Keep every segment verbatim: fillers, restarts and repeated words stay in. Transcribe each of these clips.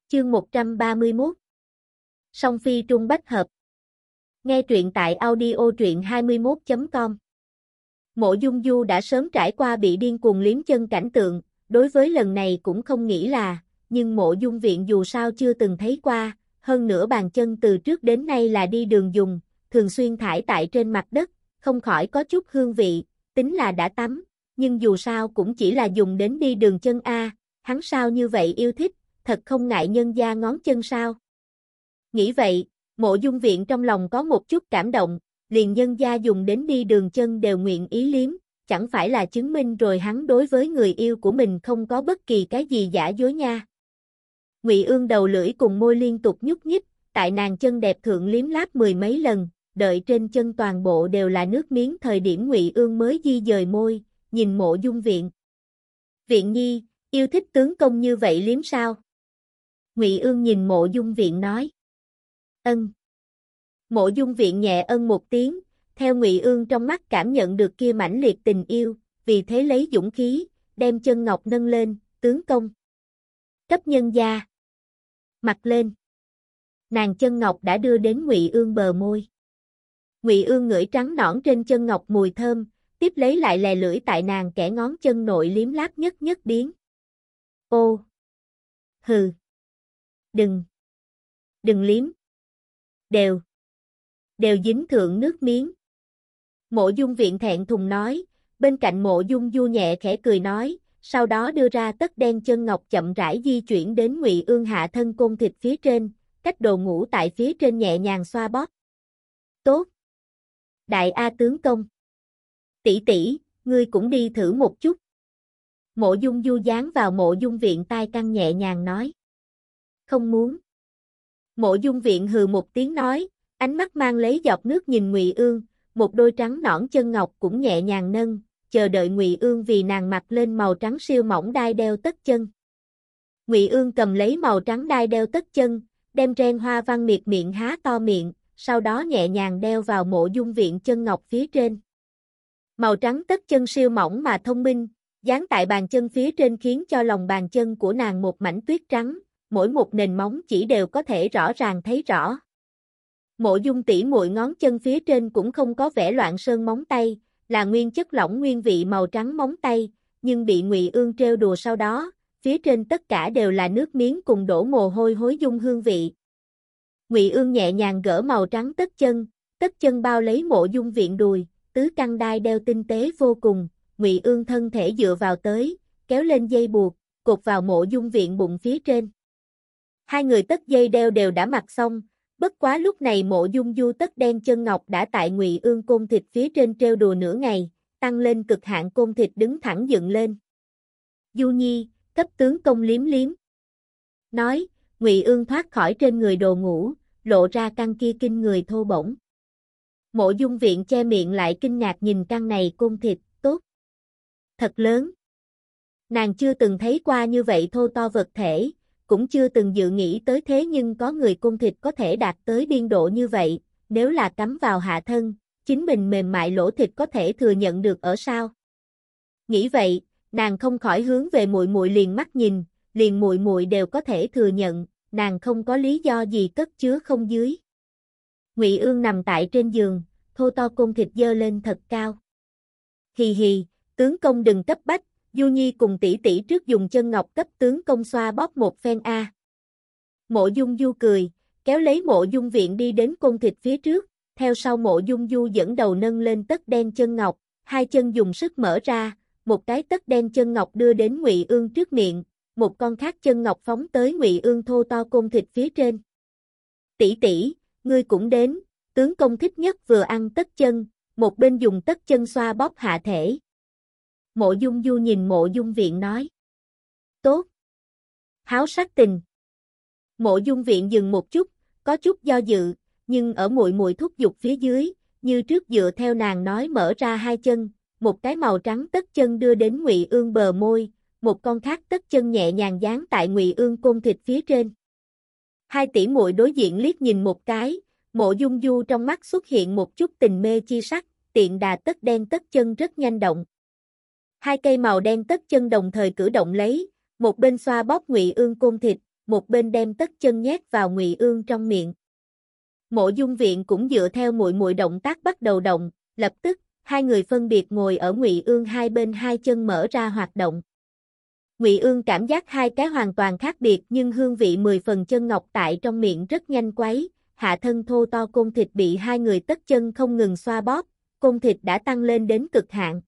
Chương một trăm ba mươi mốt. Song Phi Trung Bách Hợp. Nghe truyện tại audio truyện hai mươi mốt chấm com. Mộ Dung Du đã sớm trải qua bị điên cuồng liếm chân cảnh tượng, đối với lần này cũng không nghĩ là, nhưng Mộ Dung Viện dù sao chưa từng thấy qua, hơn nữa bàn chân từ trước đến nay là đi đường dùng, thường xuyên thải tại trên mặt đất, không khỏi có chút hương vị, tính là đã tắm, nhưng dù sao cũng chỉ là dùng đến đi đường chân a, hắn sao như vậy yêu thích, thật không ngại nhân gia ngón chân sao? Nghĩ vậy, Mộ Dung Viện trong lòng có một chút cảm động, liền nhân gia dùng đến đi đường chân đều nguyện ý liếm, chẳng phải là chứng minh rồi hắn đối với người yêu của mình không có bất kỳ cái gì giả dối nha. Ngụy Ương đầu lưỡi cùng môi liên tục nhúc nhích, tại nàng chân đẹp thượng liếm láp mười mấy lần, đợi trên chân toàn bộ đều là nước miếng thời điểm Ngụy Ương mới di dời môi, nhìn Mộ Dung Viện. Viện nhi, yêu thích tướng công như vậy liếm sao? Ngụy Ương nhìn Mộ Dung Viện nói. Ân. Mộ Dung Viện nhẹ ân một tiếng, theo Ngụy Ương trong mắt cảm nhận được kia mãnh liệt tình yêu, vì thế lấy dũng khí, đem chân ngọc nâng lên, tướng công. Cấp nhân gia. Mặt lên. Nàng chân ngọc đã đưa đến Ngụy Ương bờ môi. Ngụy Ương ngửi trắng nõn trên chân ngọc mùi thơm, tiếp lấy lại lè lưỡi tại nàng kẻ ngón chân nội liếm láp nhất nhất biến. Ô. Hừ. Đừng. Đừng liếm. Đều. Đều dính thượng nước miếng. Mộ Dung Viện thẹn thùng nói, bên cạnh Mộ Dung Du nhẹ khẽ cười nói, sau đó đưa ra tất đen chân ngọc chậm rãi di chuyển đến Ngụy Ương hạ thân côn thịt phía trên, cách đồ ngủ tại phía trên nhẹ nhàng xoa bóp. Tốt. Đại A tướng công. Tỷ tỷ, ngươi cũng đi thử một chút. Mộ Dung Du dán vào Mộ Dung Viện tai căng nhẹ nhàng nói. Không muốn. Mộ Dung Viện hừ một tiếng nói, ánh mắt mang lấy giọt nước nhìn Ngụy Ương, một đôi trắng nõn chân ngọc cũng nhẹ nhàng nâng, chờ đợi Ngụy Ương vì nàng mặc lên màu trắng siêu mỏng đai đeo tất chân. Ngụy Ương cầm lấy màu trắng đai đeo tất chân, đem ren hoa văn miệt miệng há to miệng, sau đó nhẹ nhàng đeo vào Mộ Dung Viện chân ngọc phía trên. Màu trắng tất chân siêu mỏng mà thông minh, dán tại bàn chân phía trên khiến cho lòng bàn chân của nàng một mảnh tuyết trắng, mỗi một nền móng chỉ đều có thể rõ ràng thấy rõ. Mộ Dung tỷ muội ngón chân phía trên cũng không có vẻ loạn sơn móng tay, là nguyên chất lỏng nguyên vị màu trắng móng tay, nhưng bị Ngụy Ương trêu đùa sau đó, phía trên tất cả đều là nước miếng cùng đổ mồ hôi hối dung hương vị. Ngụy Ương nhẹ nhàng gỡ màu trắng tất chân, tất chân bao lấy Mộ Dung Viện đùi, tứ căn đai đeo tinh tế vô cùng, Ngụy Ương thân thể dựa vào tới, kéo lên dây buộc, cột vào Mộ Dung Viện bụng phía trên. Hai người tất dây đeo đều đã mặc xong, bất quá lúc này Mộ Dung Du tất đen chân ngọc đã tại Ngụy Ương côn thịt phía trên trêu đùa nửa ngày, tăng lên cực hạn côn thịt đứng thẳng dựng lên. Du nhi, cấp tướng công liếm liếm. Nói, Ngụy Ương thoát khỏi trên người đồ ngủ, lộ ra căn kia kinh người thô bổng. Mộ Dung Viện che miệng lại kinh ngạc nhìn căn này côn thịt, tốt. Thật lớn. Nàng chưa từng thấy qua như vậy thô to vật thể, cũng chưa từng dự nghĩ tới thế nhưng có người côn thịt có thể đạt tới biên độ như vậy, nếu là cắm vào hạ thân, chính mình mềm mại lỗ thịt có thể thừa nhận được ở sao? Nghĩ vậy, nàng không khỏi hướng về muội muội liền mắt nhìn, liền muội muội đều có thể thừa nhận, nàng không có lý do gì cất chứa không dưới. Ngụy Ương nằm tại trên giường, thô to côn thịt dơ lên thật cao. Hì hì, tướng công đừng cấp bách, Du Nhi cùng tỷ tỷ trước dùng chân ngọc cấp tướng công xoa bóp một phen a. Mộ Dung Du cười, kéo lấy Mộ Dung Viện đi đến côn thịt phía trước, theo sau Mộ Dung Du dẫn đầu nâng lên tất đen chân ngọc, hai chân dùng sức mở ra, một cái tất đen chân ngọc đưa đến Ngụy Ương trước miệng, một con khác chân ngọc phóng tới Ngụy Ương thô to côn thịt phía trên. Tỷ tỷ, ngươi cũng đến, tướng công thích nhất vừa ăn tất chân, một bên dùng tất chân xoa bóp hạ thể. Mộ Dung Du nhìn Mộ Dung Viện nói. Tốt. Háo sắc tình. Mộ Dung Viện dừng một chút, có chút do dự, nhưng ở muội muội thúc giục phía dưới, như trước dựa theo nàng nói mở ra hai chân, một cái màu trắng tất chân đưa đến Ngụy Ương bờ môi, một con khác tất chân nhẹ nhàng dán tại Ngụy Ương côn thịt phía trên. Hai tỷ muội đối diện liếc nhìn một cái, Mộ Dung Du trong mắt xuất hiện một chút tình mê chi sắc, tiện đà tất đen tất chân rất nhanh động. Hai cây màu đen tất chân đồng thời cử động lấy, một bên xoa bóp Ngụy Ương côn thịt, một bên đem tất chân nhét vào Ngụy Ương trong miệng. Mộ Dung Viện cũng dựa theo muội muội động tác bắt đầu động, lập tức, hai người phân biệt ngồi ở Ngụy Ương hai bên hai chân mở ra hoạt động. Ngụy Ương cảm giác hai cái hoàn toàn khác biệt nhưng hương vị mười phần chân ngọc tại trong miệng rất nhanh quấy, hạ thân thô to côn thịt bị hai người tất chân không ngừng xoa bóp, côn thịt đã tăng lên đến cực hạn.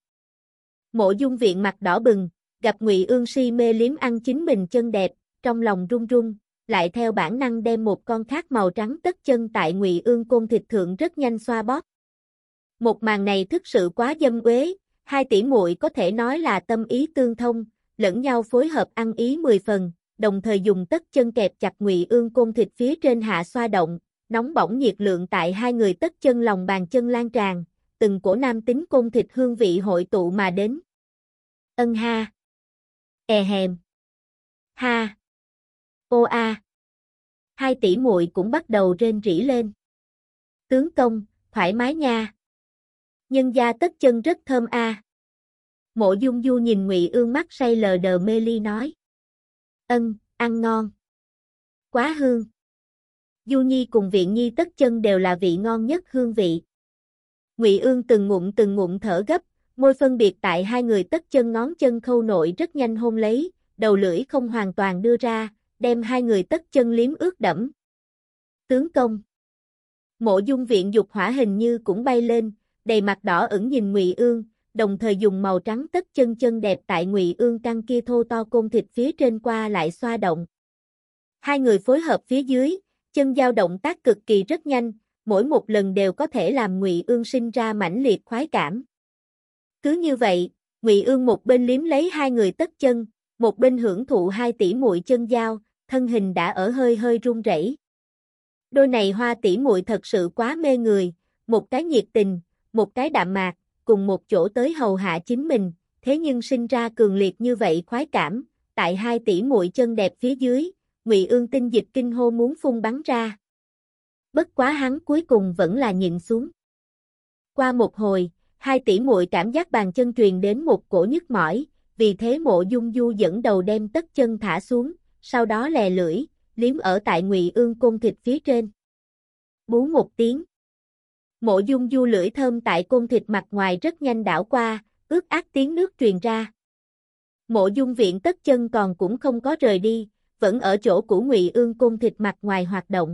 Mộ Dung Viện mặt đỏ bừng, gặp Ngụy Ương si mê liếm ăn chính mình chân đẹp, trong lòng run run, lại theo bản năng đem một con khác màu trắng tất chân tại Ngụy Ương côn thịt thượng rất nhanh xoa bóp. Một màn này thực sự quá dâm uế, hai tỷ muội có thể nói là tâm ý tương thông, lẫn nhau phối hợp ăn ý mười phần, đồng thời dùng tất chân kẹp chặt Ngụy Ương côn thịt phía trên hạ xoa động, nóng bỏng nhiệt lượng tại hai người tất chân lòng bàn chân lan tràn, từng cổ nam tính côn thịt hương vị hội tụ mà đến. Ân ha. E hèm. Ha. Ô a. Hai tỷ muội cũng bắt đầu rên rỉ lên. Tướng công, thoải mái nha. Nhân gia tất chân rất thơm a. Mộ Dung Du nhìn Ngụy Ương mắt say lờ đờ mê ly nói. Ân, ăn ngon. Quá hương. Du Nhi cùng Viện Nhi tất chân đều là vị ngon nhất hương vị. Ngụy Ương từng ngụm từng ngụm thở gấp, môi phân biệt tại hai người tất chân ngón chân khâu nội rất nhanh hôn lấy, đầu lưỡi không hoàn toàn đưa ra, đem hai người tất chân liếm ướt đẫm. Tướng công. Mộ Dung Viện dục hỏa hình như cũng bay lên, đầy mặt đỏ ửng nhìn Ngụy Ương, đồng thời dùng màu trắng tất chân chân đẹp tại Ngụy Ương căng kia thô to côn thịt phía trên qua lại xoa động. Hai người phối hợp phía dưới, chân giao động tác cực kỳ rất nhanh, mỗi một lần đều có thể làm Ngụy Ương sinh ra mãnh liệt khoái cảm. Cứ như vậy, Ngụy Ương một bên liếm lấy hai người tất chân, một bên hưởng thụ hai tỷ muội chân giao, thân hình đã ở hơi hơi run rẩy. Đôi này hoa tỷ muội thật sự quá mê người, một cái nhiệt tình, một cái đạm mạc, cùng một chỗ tới hầu hạ chính mình, thế nhưng sinh ra cường liệt như vậy khoái cảm, tại hai tỷ muội chân đẹp phía dưới, Ngụy Ương tinh dịch kinh hô muốn phun bắn ra. Bất quá hắn cuối cùng vẫn là nhịn xuống. Qua một hồi, hai tỷ muội cảm giác bàn chân truyền đến một cổ nhức mỏi, vì thế Mộ Dung Du dẫn đầu đem tất chân thả xuống, sau đó lè lưỡi, liếm ở tại Ngụy Ương côn thịt phía trên. Bú một tiếng. Mộ Dung Du lưỡi thơm tại côn thịt mặt ngoài rất nhanh đảo qua, ướt át tiếng nước truyền ra. Mộ Dung Viện tất chân còn cũng không có rời đi, vẫn ở chỗ của Ngụy Ương côn thịt mặt ngoài hoạt động.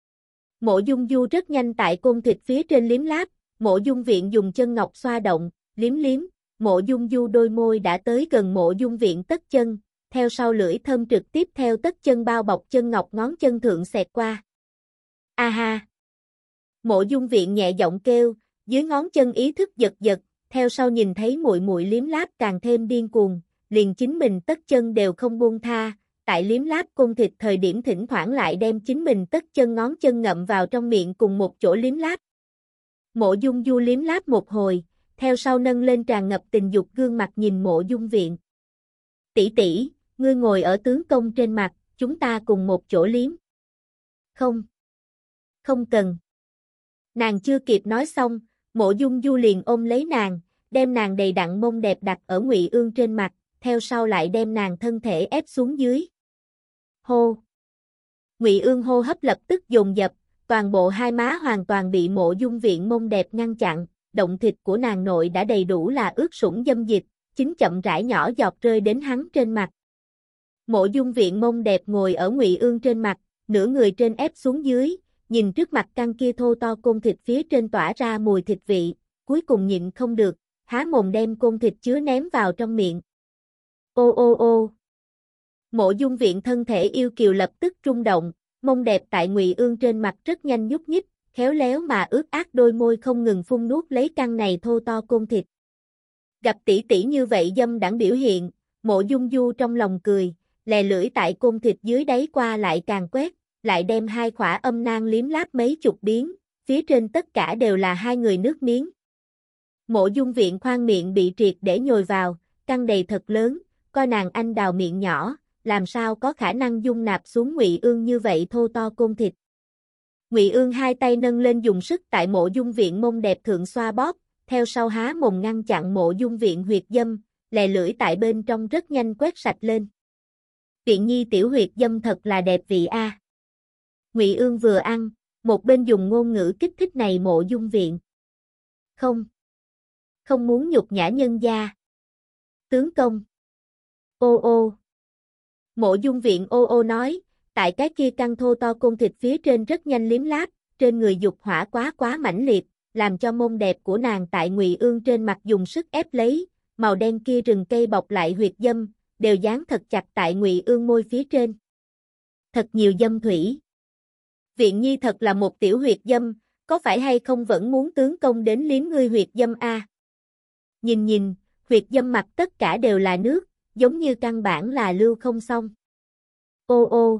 Mộ Dung Du rất nhanh tại côn thịt phía trên liếm láp, Mộ Dung Viện dùng chân ngọc xoa động, liếm liếm, Mộ Dung Du đôi môi đã tới gần Mộ Dung Viện tất chân, theo sau lưỡi thơm trực tiếp theo tất chân bao bọc chân ngọc ngón chân thượng xẹt qua. A ha! Mộ Dung Viện nhẹ giọng kêu, dưới ngón chân ý thức giật giật, theo sau nhìn thấy muội muội liếm láp càng thêm điên cuồng, liền chính mình tất chân đều không buông tha, tại liếm láp côn thịt thời điểm thỉnh thoảng lại đem chính mình tất chân ngón chân ngậm vào trong miệng cùng một chỗ liếm láp. Mộ Dung Du liếm láp một hồi, theo sau nâng lên tràn ngập tình dục gương mặt nhìn Mộ Dung Viện. Tỷ tỷ, ngươi ngồi ở tướng công trên mặt, chúng ta cùng một chỗ liếm. Không. Không cần. Nàng chưa kịp nói xong, Mộ Dung Du liền ôm lấy nàng, đem nàng đầy đặn mông đẹp đặt ở Ngụy Ương trên mặt, theo sau lại đem nàng thân thể ép xuống dưới. Hô. Ngụy Ương hô hấp lập tức dồn dập, toàn bộ hai má hoàn toàn bị Mộ Dung Viện mông đẹp ngăn chặn, động thịt của nàng nội đã đầy đủ là ướt sũng dâm dịch, chính chậm rãi nhỏ giọt rơi đến hắn trên mặt. Mộ Dung Viện mông đẹp ngồi ở Ngụy Ương trên mặt, nửa người trên ép xuống dưới, nhìn trước mặt căng kia thô to côn thịt phía trên tỏa ra mùi thịt vị, cuối cùng nhịn không được, há mồm đem côn thịt chứa ném vào trong miệng. Ô ô ô. Mộ Dung Viện thân thể yêu kiều lập tức rung động, mông đẹp tại Ngụy Ương trên mặt rất nhanh nhúc nhích, khéo léo mà ướt át đôi môi không ngừng phun nuốt lấy căng này thô to côn thịt. Gặp tỷ tỷ như vậy dâm đãng biểu hiện, Mộ Dung Du trong lòng cười, lè lưỡi tại côn thịt dưới đáy qua lại càng quét, lại đem hai khỏa âm nang liếm láp mấy chục biến, phía trên tất cả đều là hai người nước miếng. Mộ Dung Viện khoang miệng bị triệt để nhồi vào, căng đầy thật lớn, coi nàng anh đào miệng nhỏ, làm sao có khả năng dung nạp xuống Ngụy Ương như vậy thô to côn thịt. Ngụy Ương hai tay nâng lên dùng sức tại Mộ Dung Viện mông đẹp thượng xoa bóp, theo sau há mồm ngăn chặn Mộ Dung Viện huyệt dâm, lè lưỡi tại bên trong rất nhanh quét sạch lên. Viện nhi tiểu huyệt dâm thật là đẹp vị a. Ngụy Ương vừa ăn, một bên dùng ngôn ngữ kích thích này Mộ Dung Viện. Không. Không muốn nhục nhã nhân gia. Tướng công. Ô ô. Mộ Dung Viện ô ô nói, tại cái kia căng thô to côn thịt phía trên rất nhanh liếm láp, trên người dục hỏa quá quá mãnh liệt, làm cho mông đẹp của nàng tại Ngụy Ương trên mặt dùng sức ép lấy, màu đen kia rừng cây bọc lại huyệt dâm, đều dán thật chặt tại Ngụy Ương môi phía trên. Thật nhiều dâm thủy. Viện nhi thật là một tiểu huyệt dâm, có phải hay không vẫn muốn tướng công đến liếm ngươi huyệt dâm a? Nhìn nhìn, huyệt dâm mặt tất cả đều là nước, giống như căn bản là lưu không xong. Ô ô.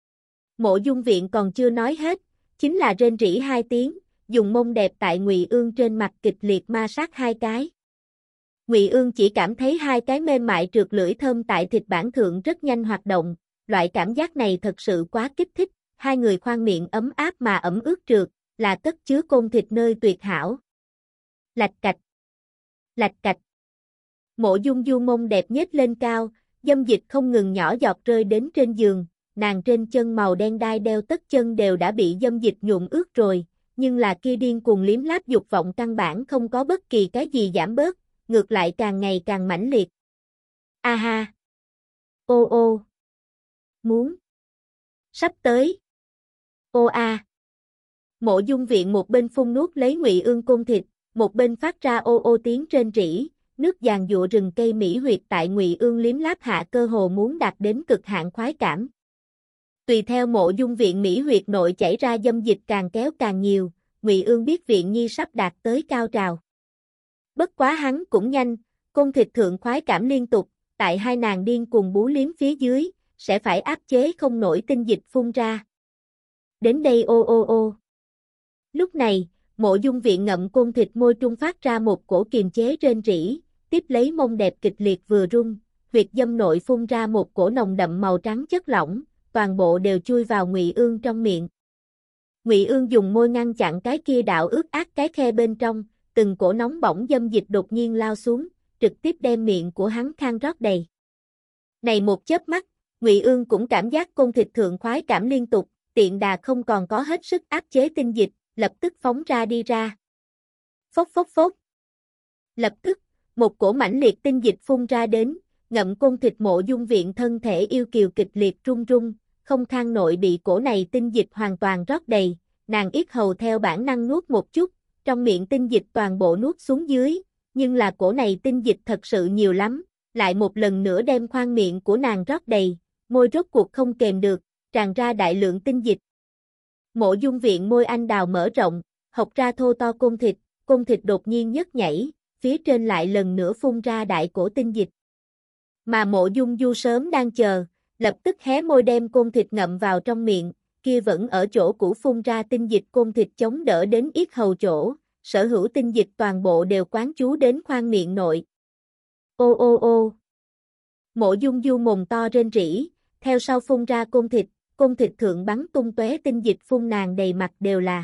Mộ Dung Viện còn chưa nói hết, chính là rên rỉ hai tiếng, dùng mông đẹp tại Ngụy Ương trên mặt kịch liệt ma sát hai cái. Ngụy Ương chỉ cảm thấy hai cái mềm mại trượt lưỡi thơm tại thịt bản thượng rất nhanh hoạt động, loại cảm giác này thật sự quá kích thích, hai người khoang miệng ấm áp mà ẩm ướt trượt, là cất chứa côn thịt nơi tuyệt hảo. Lạch cạch. Lạch cạch. Mộ Dung Du mông đẹp nhếch lên cao, dâm dịch không ngừng nhỏ giọt rơi đến trên giường, nàng trên chân màu đen đai đeo tất chân đều đã bị dâm dịch nhuộm ướt rồi, nhưng là kia điên cuồng liếm láp dục vọng căn bản không có bất kỳ cái gì giảm bớt, ngược lại càng ngày càng mãnh liệt. A ha. Ô ô. Muốn. Sắp tới. Ô a. Mộ Dung Viện một bên phun nuốt lấy Ngụy Ương côn thịt, một bên phát ra ô ô tiếng rên rỉ, nước giàn giụa rừng cây mỹ huyệt tại Ngụy Ương liếm láp hạ cơ hồ muốn đạt đến cực hạn khoái cảm. Tùy theo Mộ Dung Viện mỹ huyệt nội chảy ra dâm dịch càng kéo càng nhiều, Ngụy Ương biết Viện nhi sắp đạt tới cao trào. Bất quá hắn cũng nhanh, côn thịt thượng khoái cảm liên tục, tại hai nàng điên cuồng bú liếm phía dưới, sẽ phải áp chế không nổi tinh dịch phun ra. Đến đây ô ô ô. Lúc này, Mộ Dung Viện ngậm côn thịt môi trung phát ra một cổ kiềm chế rên rỉ, tiếp lấy mông đẹp kịch liệt vừa rung, huyệt dâm nội phun ra một cổ nồng đậm màu trắng chất lỏng, toàn bộ đều chui vào Ngụy Ương trong miệng. Ngụy Ương dùng môi ngăn chặn cái kia đạo ướt át cái khe bên trong, từng cổ nóng bỏng dâm dịch đột nhiên lao xuống, trực tiếp đem miệng của hắn khang rót đầy. Này một chớp mắt, Ngụy Ương cũng cảm giác côn thịt thượng khoái cảm liên tục, tiện đà không còn có hết sức áp chế tinh dịch, lập tức phóng ra đi ra. Phốc phốc phốc. Lập tức, một cổ mãnh liệt tinh dịch phun ra đến, ngậm côn thịt Mộ Dung Viện thân thể yêu kiều kịch liệt run run, không khang nội bị cổ này tinh dịch hoàn toàn rót đầy, nàng yết hầu theo bản năng nuốt một chút, trong miệng tinh dịch toàn bộ nuốt xuống dưới, nhưng là cổ này tinh dịch thật sự nhiều lắm, lại một lần nữa đem khoang miệng của nàng rót đầy, môi rốt cuộc không kềm được, tràn ra đại lượng tinh dịch. Mộ Dung Viện môi anh đào mở rộng, hộc ra thô to côn thịt, côn thịt đột nhiên nhấc nhảy, phía trên lại lần nữa phun ra đại cổ tinh dịch. Mà Mộ Dung Du sớm đang chờ, lập tức hé môi đem côn thịt ngậm vào trong miệng, kia vẫn ở chỗ cũ phun ra tinh dịch côn thịt chống đỡ đến yết hầu chỗ, sở hữu tinh dịch toàn bộ đều quán chú đến khoang miệng nội. Ô ô ô. Mộ Dung Du mồm to rên rỉ, theo sau phun ra côn thịt, côn thịt thượng bắn tung tóe tinh dịch phun nàng đầy mặt đều là.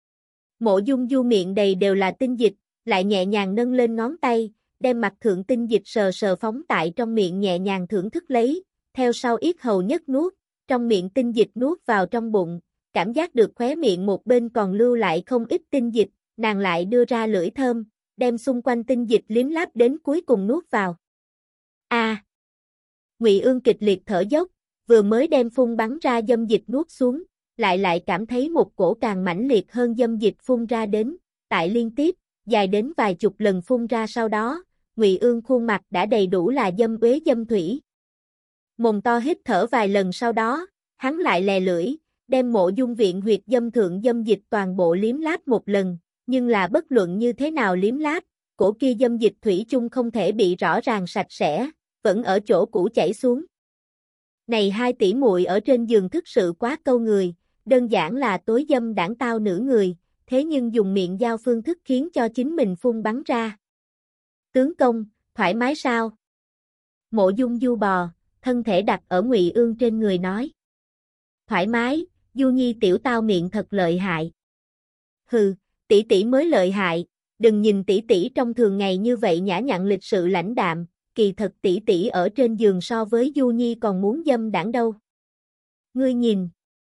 Mộ Dung Du miệng đầy đều là tinh dịch, lại nhẹ nhàng nâng lên ngón tay, đem mặt thượng tinh dịch sờ sờ phóng tại trong miệng nhẹ nhàng thưởng thức lấy, theo sau yết hầu nhất nuốt, trong miệng tinh dịch nuốt vào trong bụng, cảm giác được khóe miệng một bên còn lưu lại không ít tinh dịch, nàng lại đưa ra lưỡi thơm, đem xung quanh tinh dịch liếm láp đến cuối cùng nuốt vào. A. À. Ngụy Ương kịch liệt thở dốc, vừa mới đem phun bắn ra dâm dịch nuốt xuống, lại lại cảm thấy một cổ càng mãnh liệt hơn dâm dịch phun ra đến, tại liên tiếp, dài đến vài chục lần phun ra sau đó, Ngụy Ương khuôn mặt đã đầy đủ là dâm uế dâm thủy. Mồm to hít thở vài lần sau đó, hắn lại lè lưỡi, đem Mộ Dung Viện huyệt dâm thượng dâm dịch toàn bộ liếm láp một lần, nhưng là bất luận như thế nào liếm láp, cổ kia dâm dịch thủy chung không thể bị rõ ràng sạch sẽ, vẫn ở chỗ cũ chảy xuống. Này hai tỷ muội ở trên giường thức sự quá câu người, đơn giản là tối dâm đảng tao nữ người, thế nhưng dùng miệng giao phương thức khiến cho chính mình phun bắn ra. Tướng công, thoải mái sao? Mộ Dung Du bò, thân thể đặt ở Ngụy Ương trên người nói. Thoải mái, Du Nhi tiểu tao miệng thật lợi hại. Hừ, tỷ tỷ mới lợi hại, đừng nhìn tỷ tỷ trong thường ngày như vậy nhã nhặn lịch sự lãnh đạm, kỳ thật tỷ tỷ ở trên giường so với Du Nhi còn muốn dâm đãng đâu. Ngươi nhìn,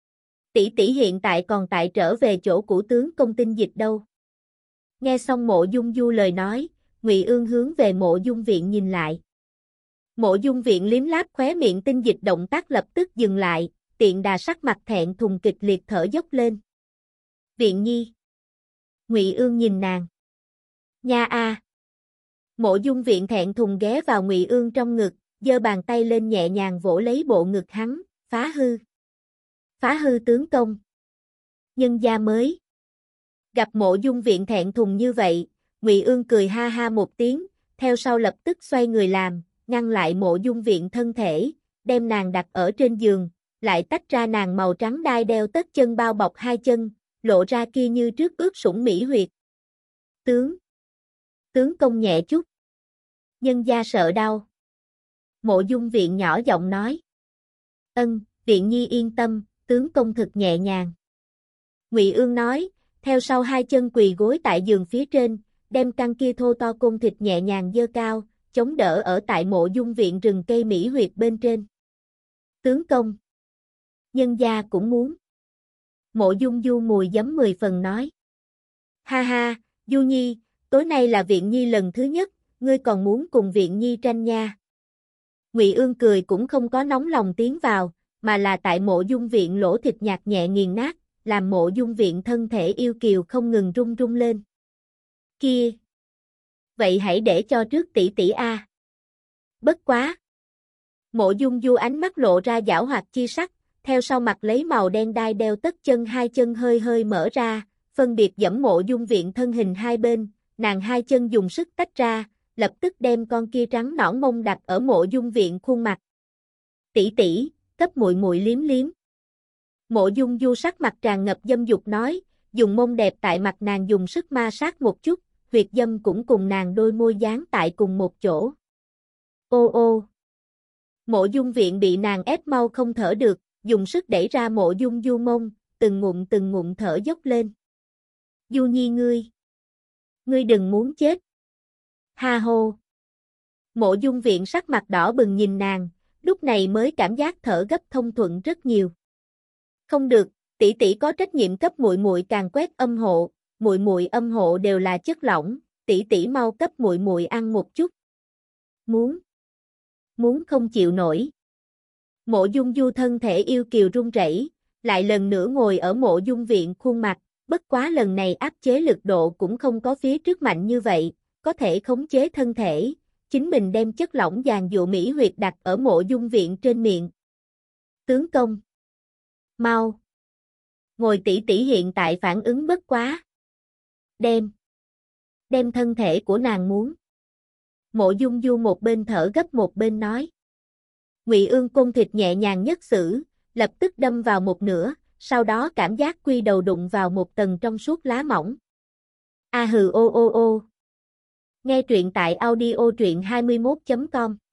tỷ tỷ hiện tại còn tại trở về chỗ của tướng công Tinh Dịch đâu. Nghe xong Mộ Dung Du lời nói, Ngụy Ương hướng về Mộ Dung Viện nhìn lại. Mộ Dung Viện liếm láp khóe miệng, Tinh Dịch động tác lập tức dừng lại, tiện đà sắc mặt thẹn thùng kịch liệt thở dốc lên. Viện Nhi. Ngụy Ương nhìn nàng. Nha a. Mộ Dung Viện thẹn thùng ghé vào Ngụy Ương trong ngực, giơ bàn tay lên nhẹ nhàng vỗ lấy bộ ngực hắn, phá hư. Phá hư tướng công. Nhân gia mới. Gặp Mộ Dung Viện thẹn thùng như vậy, Ngụy Ương cười ha ha một tiếng, theo sau lập tức xoay người làm, ngăn lại Mộ Dung Viện thân thể, đem nàng đặt ở trên giường, lại tách ra nàng màu trắng đai đeo tất chân bao bọc hai chân, lộ ra kia như trước ướt sũng mỹ huyệt. Tướng. Tướng công nhẹ chút. Nhân gia sợ đau. Mộ Dung Viện nhỏ giọng nói. Ân, Viện Nhi yên tâm, tướng công thực nhẹ nhàng. Ngụy Ương nói, theo sau hai chân quỳ gối tại giường phía trên, đem căn kia thô to côn thịt nhẹ nhàng dơ cao, chống đỡ ở tại Mộ Dung Viện rừng cây mỹ huyệt bên trên. Tướng công. Nhân gia cũng muốn. Mộ Dung Du mùi giấm mười phần nói. Ha ha, Du Nhi, tối nay là Viện Nhi lần thứ nhất, ngươi còn muốn cùng Viện Nhi tranh nha. Ngụy Ương cười cũng không có nóng lòng tiến vào, mà là tại Mộ Dung Viện lỗ thịt nhạt nhẹ nghiền nát, làm Mộ Dung Viện thân thể yêu kiều không ngừng rung rung lên. Kia! Vậy hãy để cho trước tỷ tỷ a. Bất quá! Mộ Dung Du ánh mắt lộ ra giảo hoạt chi sắc, theo sau mặt lấy màu đen đai đeo tất chân hai chân hơi hơi mở ra, phân biệt giẫm Mộ Dung Viện thân hình hai bên, nàng hai chân dùng sức tách ra, lập tức đem con kia trắng nõn mông đặt ở Mộ Dung Viện khuôn mặt. Tỷ tỷ, cấp muội muội liếm liếm. Mộ Dung Du sắc mặt tràn ngập dâm dục nói, dùng mông đẹp tại mặt nàng dùng sức ma sát một chút, huyệt dâm cũng cùng nàng đôi môi dán tại cùng một chỗ. Ô ô. Mộ Dung Viện bị nàng ép mau không thở được, dùng sức đẩy ra Mộ Dung Du mông, từng ngụm từng ngụm thở dốc lên. Du Nhi ngươi. Ngươi đừng muốn chết. Ha hô. Mộ Dung Viện sắc mặt đỏ bừng nhìn nàng, lúc này mới cảm giác thở gấp thông thuận rất nhiều. Không được, tỷ tỷ có trách nhiệm cấp muội muội càng quét âm hộ, muội muội âm hộ đều là chất lỏng, tỷ tỷ mau cấp muội muội ăn một chút. Muốn. Muốn không chịu nổi. Mộ Dung Du thân thể yêu kiều run rẩy, lại lần nữa ngồi ở Mộ Dung Viện khuôn mặt, bất quá lần này áp chế lực độ cũng không có phía trước mạnh như vậy, có thể khống chế thân thể, chính mình đem chất lỏng giàn dụ mỹ huyệt đặt ở Mộ Dung Viện trên miệng. Tướng công. Mau. Ngồi tỷ tỷ hiện tại phản ứng bất quá. Đem. Đem thân thể của nàng muốn. Mộ Dung Du một bên thở gấp một bên nói. Ngụy Ương côn thịt nhẹ nhàng nhất xử, lập tức đâm vào một nửa, sau đó cảm giác quy đầu đụng vào một tầng trong suốt lá mỏng. A hừ ô ô ô. Nghe truyện tại audio truyện hai mươi mốt chấm com